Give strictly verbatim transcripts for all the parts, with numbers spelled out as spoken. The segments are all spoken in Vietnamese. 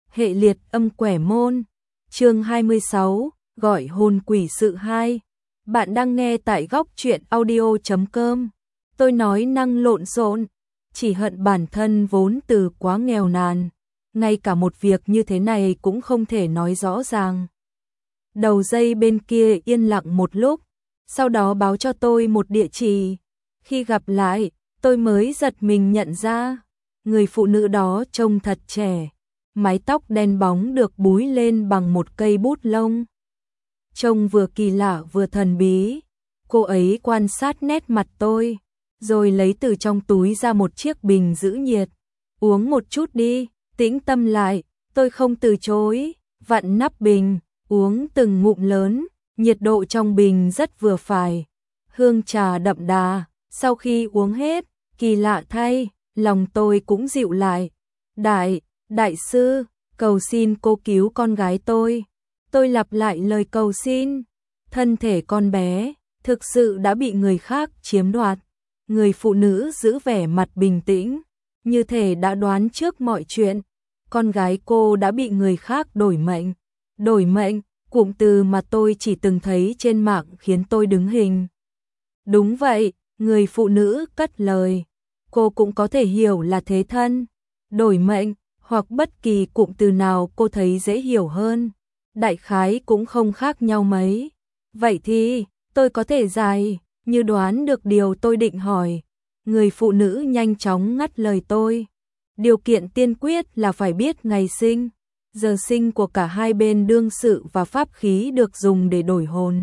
Hệ liệt âm quẻ môn. Chương hai mươi sáu, gọi hồn quỷ sự hai. Bạn đang nghe tại góc truyện audio chấm com. Tôi nói năng lộn xộn, chỉ hận bản thân vốn từ quá nghèo nàn, ngay cả một việc như thế này cũng không thể nói rõ ràng. Đầu dây bên kia yên lặng một lúc, sau đó báo cho tôi một địa chỉ. Khi gặp lại, tôi mới giật mình nhận ra, người phụ nữ đó trông thật trẻ, mái tóc đen bóng được búi lên bằng một cây bút lông. Trông vừa kỳ lạ vừa thần bí. Cô ấy quan sát nét mặt tôi, rồi lấy từ trong túi ra một chiếc bình giữ nhiệt. Uống một chút đi, tĩnh tâm lại. Tôi không từ chối, vặn nắp bình, uống từng ngụm lớn. Nhiệt độ trong bình rất vừa phải, hương trà đậm đà. Sau khi uống hết, kỳ lạ thay, lòng tôi cũng dịu lại. Đại, đại sư, cầu xin cô cứu con gái tôi. Tôi lặp lại lời cầu xin. Thân thể con bé thực sự đã bị người khác chiếm đoạt. Người phụ nữ giữ vẻ mặt bình tĩnh, như thể đã đoán trước mọi chuyện. Con gái cô đã bị người khác đổi mệnh. Đổi mệnh, cụm từ mà tôi chỉ từng thấy trên mạng khiến tôi đứng hình. Đúng vậy, người phụ nữ cất lời. Cô cũng có thể hiểu là thế thân, đổi mệnh, hoặc bất kỳ cụm từ nào cô thấy dễ hiểu hơn. Đại khái cũng không khác nhau mấy. Vậy thì, tôi có thể dài, như đoán được điều tôi định hỏi. Người phụ nữ nhanh chóng ngắt lời tôi. Điều kiện tiên quyết là phải biết ngày sinh, giờ sinh của cả hai bên đương sự và pháp khí được dùng để đổi hồn.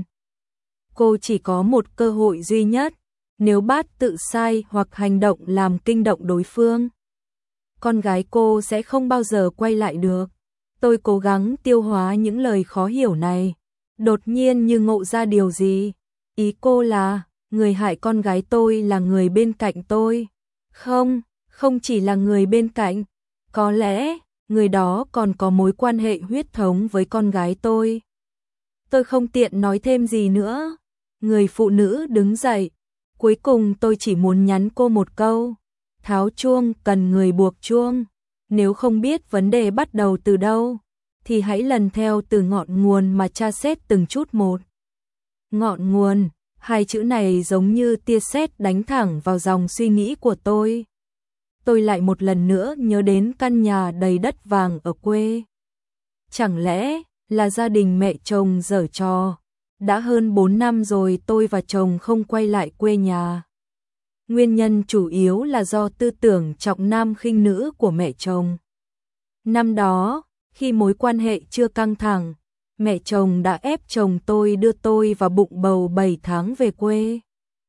Cô chỉ có một cơ hội duy nhất, nếu bát tự sai hoặc hành động làm kinh động đối phương, con gái cô sẽ không bao giờ quay lại được. Tôi cố gắng tiêu hóa những lời khó hiểu này, đột nhiên như ngộ ra điều gì. Ý cô là, người hại con gái tôi là người bên cạnh tôi. Không, không chỉ là người bên cạnh, có lẽ người đó còn có mối quan hệ huyết thống với con gái tôi. Tôi không tiện nói thêm gì nữa. Người phụ nữ đứng dậy. Cuối cùng tôi chỉ muốn nhắn cô một câu. Tháo chuông cần người buộc chuông. Nếu không biết vấn đề bắt đầu từ đâu, thì hãy lần theo từ ngọn nguồn mà tra xét từng chút một. Ngọn nguồn, hai chữ này giống như tia sét đánh thẳng vào dòng suy nghĩ của tôi. Tôi lại một lần nữa nhớ đến căn nhà đầy đất vàng ở quê. Chẳng lẽ là gia đình mẹ chồng giở trò? Đã hơn bốn năm rồi tôi và chồng không quay lại quê nhà. Nguyên nhân chủ yếu là do tư tưởng trọng nam khinh nữ của mẹ chồng. Năm đó, khi mối quan hệ chưa căng thẳng, mẹ chồng đã ép chồng tôi đưa tôi và bụng bầu bảy tháng về quê.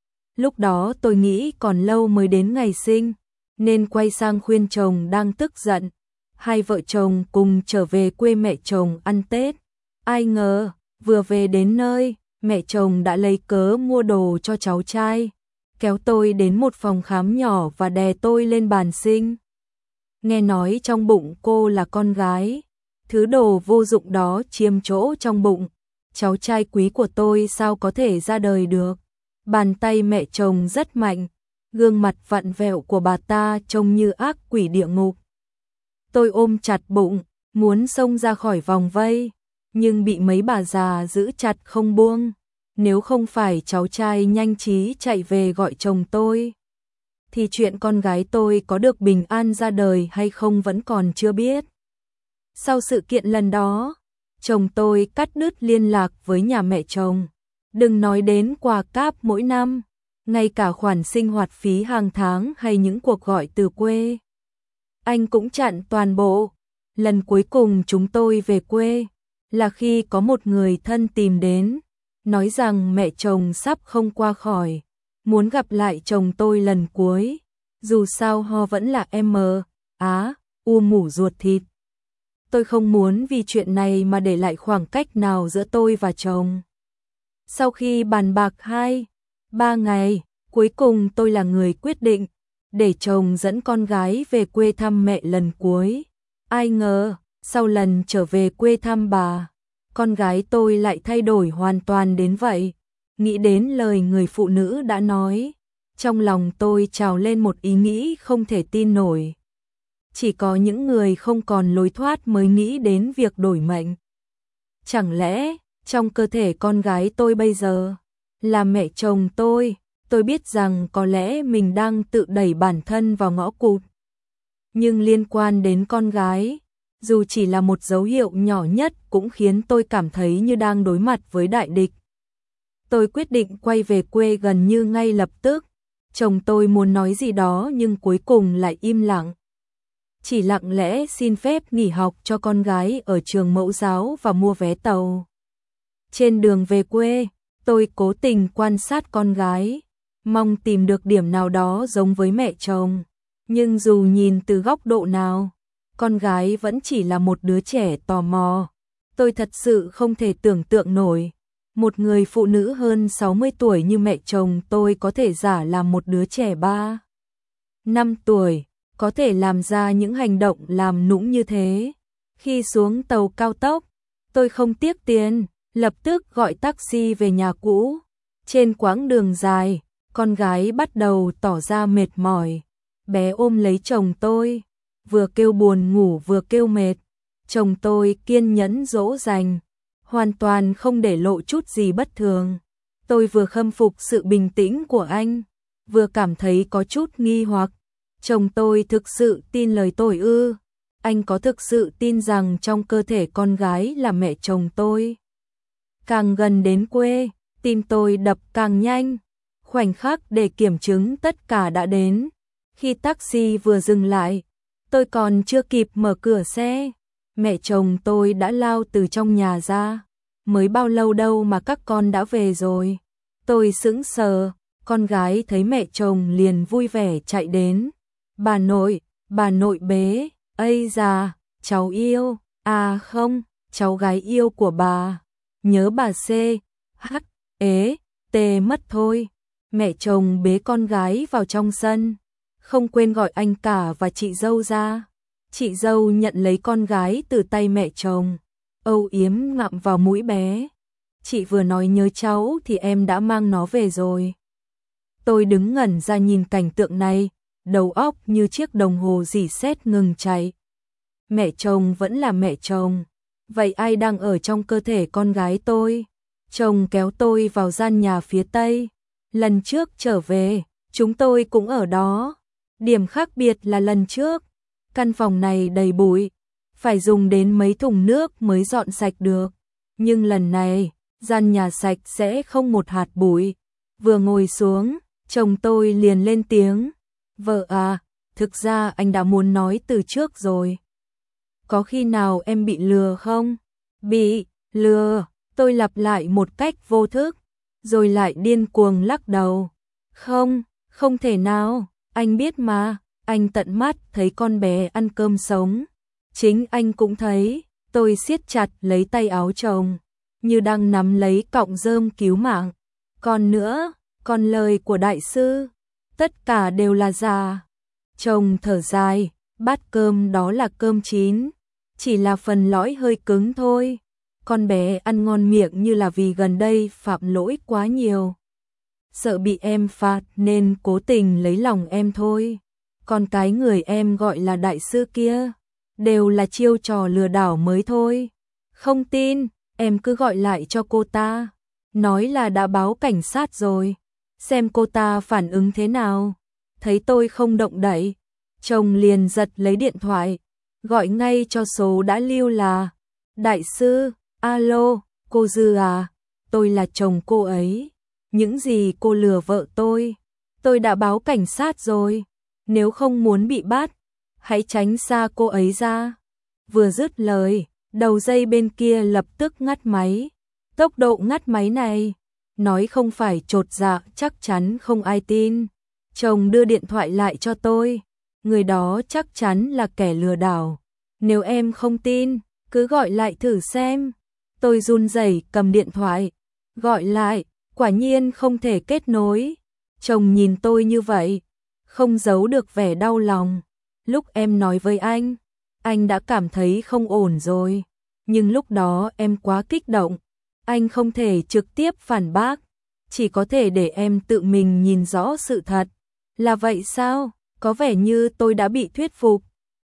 Lúc đó tôi nghĩ còn lâu mới đến ngày sinh, nên quay sang khuyên chồng đang tức giận. Hai vợ chồng cùng trở về quê mẹ chồng ăn Tết. Ai ngờ, vừa về đến nơi, mẹ chồng đã lấy cớ mua đồ cho cháu trai, kéo tôi đến một phòng khám nhỏ và đè tôi lên bàn sinh. Nghe nói trong bụng cô là con gái, thứ đồ vô dụng đó chiếm chỗ trong bụng, cháu trai quý của tôi sao có thể ra đời được. Bàn tay mẹ chồng rất mạnh, gương mặt vặn vẹo của bà ta trông như ác quỷ địa ngục. Tôi ôm chặt bụng, muốn xông ra khỏi vòng vây, nhưng bị mấy bà già giữ chặt không buông. Nếu không phải cháu trai nhanh trí chạy về gọi chồng tôi, thì chuyện con gái tôi có được bình an ra đời hay không vẫn còn chưa biết. Sau sự kiện lần đó, chồng tôi cắt đứt liên lạc với nhà mẹ chồng. Đừng nói đến quà cáp mỗi năm, ngay cả khoản sinh hoạt phí hàng tháng hay những cuộc gọi từ quê, anh cũng chặn toàn bộ. Lần cuối cùng chúng tôi về quê là khi có một người thân tìm đến, nói rằng mẹ chồng sắp không qua khỏi, muốn gặp lại chồng tôi lần cuối. Dù sao ho vẫn là em á, u mủ ruột thịt. Tôi không muốn vì chuyện này mà để lại khoảng cách nào giữa tôi và chồng. Sau khi bàn bạc hai, ba ngày, cuối cùng tôi là người quyết định để chồng dẫn con gái về quê thăm mẹ lần cuối. Ai ngờ, sau lần trở về quê thăm bà, con gái tôi lại thay đổi hoàn toàn đến vậy. Nghĩ đến lời người phụ nữ đã nói, trong lòng tôi trào lên một ý nghĩ không thể tin nổi. Chỉ có những người không còn lối thoát mới nghĩ đến việc đổi mệnh. Chẳng lẽ, trong cơ thể con gái tôi bây giờ, là mẹ chồng tôi, tôi biết rằng có lẽ mình đang tự đẩy bản thân vào ngõ cụt. Nhưng liên quan đến con gái, dù chỉ là một dấu hiệu nhỏ nhất cũng khiến tôi cảm thấy như đang đối mặt với đại địch. Tôi quyết định quay về quê gần như ngay lập tức. Chồng tôi muốn nói gì đó nhưng cuối cùng lại im lặng. Chỉ lặng lẽ xin phép nghỉ học cho con gái ở trường mẫu giáo và mua vé tàu. Trên đường về quê, tôi cố tình quan sát con gái, mong tìm được điểm nào đó giống với mẹ chồng. Nhưng dù nhìn từ góc độ nào, con gái vẫn chỉ là một đứa trẻ tò mò. Tôi thật sự không thể tưởng tượng nổi, một người phụ nữ hơn sáu mươi tuổi như mẹ chồng tôi có thể giả làm một đứa trẻ ba, năm tuổi, có thể làm ra những hành động làm nũng như thế. Khi xuống tàu cao tốc, tôi không tiếc tiền, lập tức gọi taxi về nhà cũ. Trên quãng đường dài, con gái bắt đầu tỏ ra mệt mỏi. Bé ôm lấy chồng tôi, vừa kêu buồn ngủ vừa kêu mệt. Chồng tôi kiên nhẫn dỗ dành, hoàn toàn không để lộ chút gì bất thường. Tôi vừa khâm phục sự bình tĩnh của anh, vừa cảm thấy có chút nghi hoặc. Chồng tôi thực sự tin lời tôi ư? Anh có thực sự tin rằng trong cơ thể con gái là mẹ chồng tôi? Càng gần đến quê, tim tôi đập càng nhanh. Khoảnh khắc để kiểm chứng tất cả đã đến. Khi taxi vừa dừng lại, tôi còn chưa kịp mở cửa xe, mẹ chồng tôi đã lao từ trong nhà ra. Mới bao lâu đâu mà các con đã về rồi? Tôi sững sờ, con gái thấy mẹ chồng liền vui vẻ chạy đến. Bà nội, bà nội bế, ây da, cháu yêu, à không, cháu gái yêu của bà. Nhớ bà C, H, ế, T mất thôi. Mẹ chồng bế con gái vào trong sân, không quên gọi anh cả và chị dâu ra. Chị dâu nhận lấy con gái từ tay mẹ chồng, âu yếm ngậm vào mũi bé. Chị vừa nói nhớ cháu thì em đã mang nó về rồi. Tôi đứng ngẩn ra nhìn cảnh tượng này, đầu óc như chiếc đồng hồ rỉ sét ngừng chạy. Mẹ chồng vẫn là mẹ chồng, vậy ai đang ở trong cơ thể con gái tôi? Chồng kéo tôi vào gian nhà phía tây. Lần trước trở về, chúng tôi cũng ở đó. Điểm khác biệt là lần trước, căn phòng này đầy bụi, phải dùng đến mấy thùng nước mới dọn sạch được. Nhưng lần này, gian nhà sạch sẽ không một hạt bụi. Vừa ngồi xuống, chồng tôi liền lên tiếng. Vợ à, thực ra anh đã muốn nói từ trước rồi. Có khi nào em bị lừa không? Bị lừa, tôi lặp lại một cách vô thức, rồi lại điên cuồng lắc đầu. Không, không thể nào, anh biết mà, anh tận mắt thấy con bé ăn cơm sống. Chính anh cũng thấy. Tôi siết chặt lấy tay áo chồng, như đang nắm lấy cọng rơm cứu mạng. Còn nữa, còn lời của đại sư, tất cả đều là giả. Chồng thở dài, bát cơm đó là cơm chín, chỉ là phần lõi hơi cứng thôi. Con bé ăn ngon miệng như là vì gần đây phạm lỗi quá nhiều, sợ bị em phạt nên cố tình lấy lòng em thôi. Còn cái người em gọi là đại sư kia, đều là chiêu trò lừa đảo mới thôi. Không tin, em cứ gọi lại cho cô ta, nói là đã báo cảnh sát rồi, xem cô ta phản ứng thế nào. Thấy tôi không động đậy, chồng liền giật lấy điện thoại, gọi ngay cho số đã lưu là đại sư. Alo, cô Dư à, tôi là chồng cô ấy. Những gì cô lừa vợ tôi, tôi đã báo cảnh sát rồi. Nếu không muốn bị bắt, hãy tránh xa cô ấy ra. Vừa dứt lời, đầu dây bên kia lập tức ngắt máy. Tốc độ ngắt máy này, nói không phải chột dạ chắc chắn không ai tin. Chồng đưa điện thoại lại cho tôi. Người đó chắc chắn là kẻ lừa đảo. Nếu em không tin, cứ gọi lại thử xem. Tôi run rẩy cầm điện thoại, gọi lại, quả nhiên không thể kết nối. Chồng nhìn tôi như vậy, không giấu được vẻ đau lòng. Lúc em nói với anh, anh đã cảm thấy không ổn rồi. Nhưng lúc đó em quá kích động, anh không thể trực tiếp phản bác, chỉ có thể để em tự mình nhìn rõ sự thật. Là vậy sao? Có vẻ như tôi đã bị thuyết phục.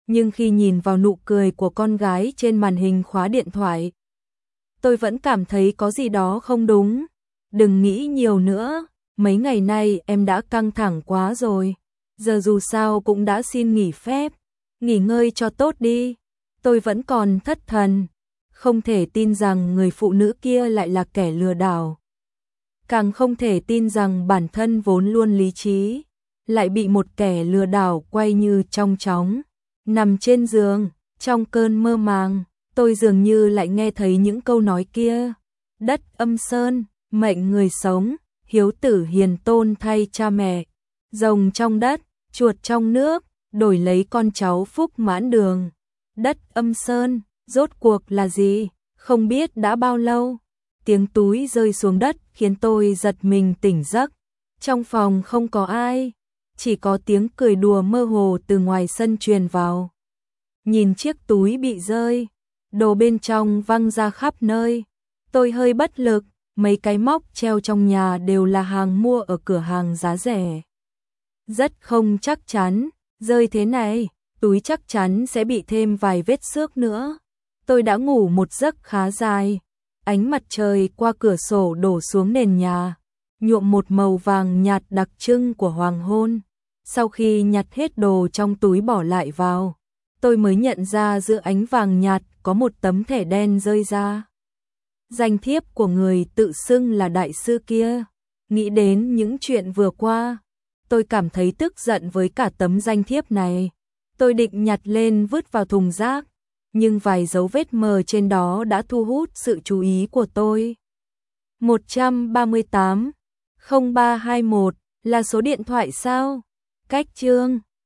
Nhưng khi nhìn vào nụ cười của con gái trên màn hình khóa điện thoại, tôi vẫn cảm thấy có gì đó không đúng. Đừng nghĩ nhiều nữa, mấy ngày nay em đã căng thẳng quá rồi. Giờ dù sao cũng đã xin nghỉ phép, nghỉ ngơi cho tốt đi. Tôi vẫn còn thất thần, không thể tin rằng người phụ nữ kia lại là kẻ lừa đảo. Càng không thể tin rằng bản thân vốn luôn lý trí, lại bị một kẻ lừa đảo quay như trong chóng. Nằm trên giường, trong cơn mơ màng, tôi dường như lại nghe thấy những câu nói kia. Đất âm sơn, mệnh người sống, hiếu tử hiền tôn thay cha mẹ. Rồng trong đất, chuột trong nước, đổi lấy con cháu phúc mãn đường. Đất âm sơn, rốt cuộc là gì? Không biết đã bao lâu. Tiếng túi rơi xuống đất khiến tôi giật mình tỉnh giấc. Trong phòng không có ai, chỉ có tiếng cười đùa mơ hồ từ ngoài sân truyền vào. Nhìn chiếc túi bị rơi, đồ bên trong văng ra khắp nơi. Tôi hơi bất lực, mấy cái móc treo trong nhà đều là hàng mua ở cửa hàng giá rẻ. Rất không chắc chắn, rơi thế này, túi chắc chắn sẽ bị thêm vài vết xước nữa. Tôi đã ngủ một giấc khá dài, ánh mặt trời qua cửa sổ đổ xuống nền nhà, nhuộm một màu vàng nhạt đặc trưng của hoàng hôn. Sau khi nhặt hết đồ trong túi bỏ lại vào, tôi mới nhận ra giữa ánh vàng nhạt có một tấm thẻ đen rơi ra. Danh thiếp của người tự xưng là đại sư kia. Nghĩ đến những chuyện vừa qua, tôi cảm thấy tức giận với cả tấm danh thiếp này. Tôi định nhặt lên vứt vào thùng rác, nhưng vài dấu vết mờ trên đó đã thu hút sự chú ý của tôi. một ba tám không ba hai mốt là số điện thoại sao? Cách chương